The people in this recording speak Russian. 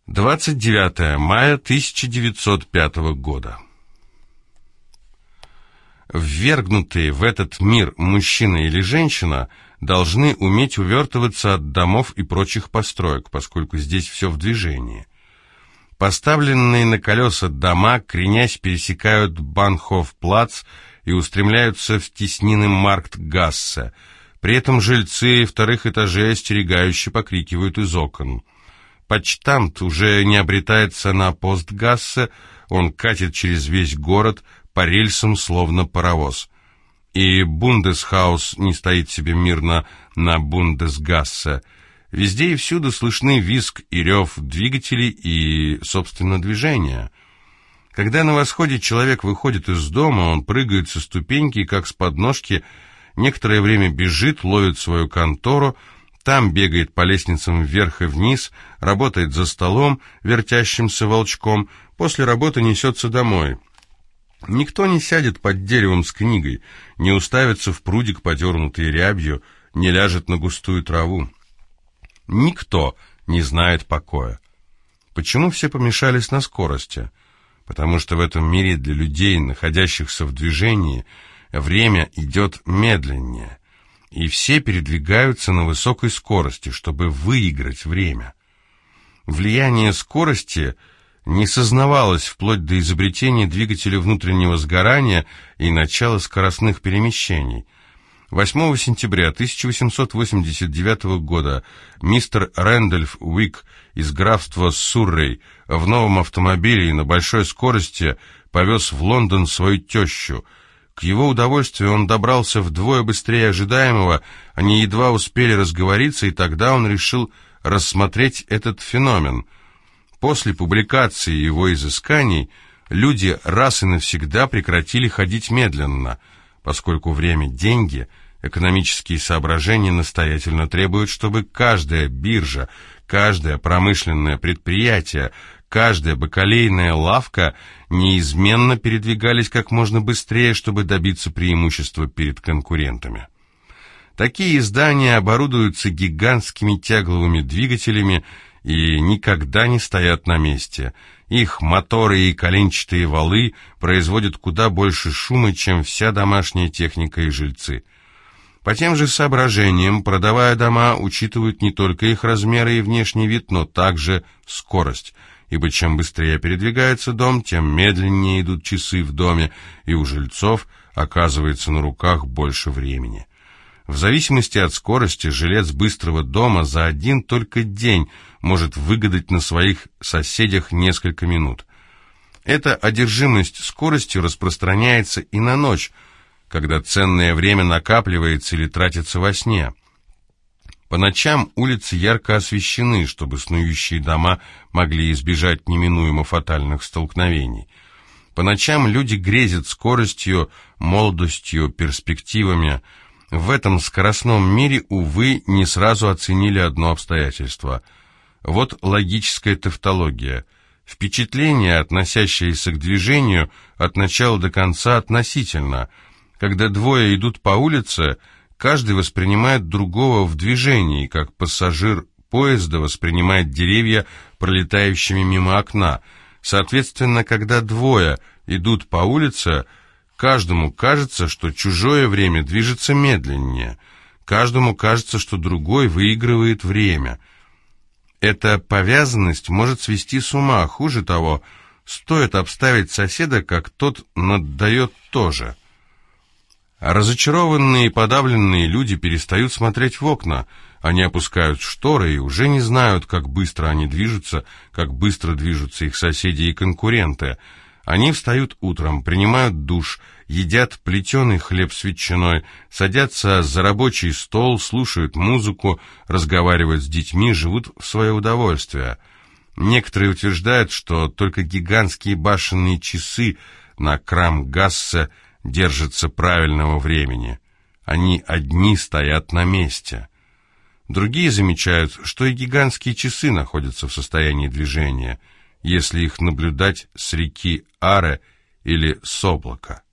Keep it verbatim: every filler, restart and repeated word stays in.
двадцать девятое мая тысяча девятьсот пятого года. Ввергнутые в этот мир мужчина или женщина должны уметь увертываться от домов и прочих построек, поскольку здесь все в движении. Поставленные на колеса дома, кренясь, пересекают Банхоф-плац и устремляются в теснины Маркт-Гассе. При этом жильцы вторых этажей остерегающе покрикивают из окон. Почтамт уже не обретается на Постгассе, он катит через весь город по рельсам, словно паровоз. И Бундесхаус не стоит себе мирно на Бундесгассе. Везде и всюду слышны визг и рев двигателей и, собственно, движения. Когда на восходе человек выходит из дома, он прыгает со ступеньки, как с подножки, некоторое время бежит, ловит свою контору, там бегает по лестницам вверх и вниз, работает за столом, вертящимся волчком, после работы несется домой. Никто не сядет под деревом с книгой, не уставится в прудик, подернутый рябью, не ляжет на густую траву. Никто не знает покоя. Почему все помешались на скорости? Потому что в этом мире для людей, находящихся в движении, время идет медленнее, и все передвигаются на высокой скорости, чтобы выиграть время. Влияние скорости не сознавалось вплоть до изобретения двигателя внутреннего сгорания и начала скоростных перемещений. восьмого сентября тысяча восемьсот восемьдесят девятого года мистер Рэндольф Уик из графства Суррей в новом автомобиле и на большой скорости повез в Лондон свою тещу. К его удовольствию он добрался вдвое быстрее ожидаемого, они едва успели разговориться, и тогда он решил рассмотреть этот феномен. После публикации его изысканий люди раз и навсегда прекратили ходить медленно, поскольку время – деньги, экономические соображения настоятельно требуют, чтобы каждая биржа, каждое промышленное предприятие, каждая бакалейная лавка неизменно передвигались как можно быстрее, чтобы добиться преимущества перед конкурентами. Такие здания оборудуются гигантскими тягловыми двигателями и никогда не стоят на месте. Их моторы и коленчатые валы производят куда больше шума, чем вся домашняя техника и жильцы. По тем же соображениям, продавая дома, учитывают не только их размеры и внешний вид, но также скорость, ибо чем быстрее передвигается дом, тем медленнее идут часы в доме, и у жильцов оказывается на руках больше времени. В зависимости от скорости жилец быстрого дома за один только день может выгадать на своих соседях несколько минут. Эта одержимость скоростью распространяется и на ночь, когда ценное время накапливается или тратится во сне. По ночам улицы ярко освещены, чтобы снующие дома могли избежать неминуемо фатальных столкновений. По ночам люди грезят скоростью, молодостью, перспективами. В этом скоростном мире, увы, не сразу оценили одно обстоятельство. Вот логическая тавтология. Впечатление, относящееся к движению, от начала до конца относительно. Когда двое идут по улице, каждый воспринимает другого в движении, как пассажир поезда воспринимает деревья, пролетающими мимо окна. Соответственно, когда двое идут по улице, каждому кажется, что чужое время движется медленнее. Каждому кажется, что другой выигрывает время. Эта повязанность может свести с ума. Хуже того, стоит обставить соседа, как тот наддает тоже. Разочарованные и подавленные люди перестают смотреть в окна. Они опускают шторы и уже не знают, как быстро они движутся, как быстро движутся их соседи и конкуренты. Они встают утром, принимают душ, едят плетеный хлеб с ветчиной, садятся за рабочий стол, слушают музыку, разговаривают с детьми, живут в свое удовольствие. Некоторые утверждают, что только гигантские башенные часы на Крамгассе держатся правильного времени. Они одни стоят на месте. Другие замечают, что и гигантские часы находятся в состоянии движения, если их наблюдать с реки Аре или с облака.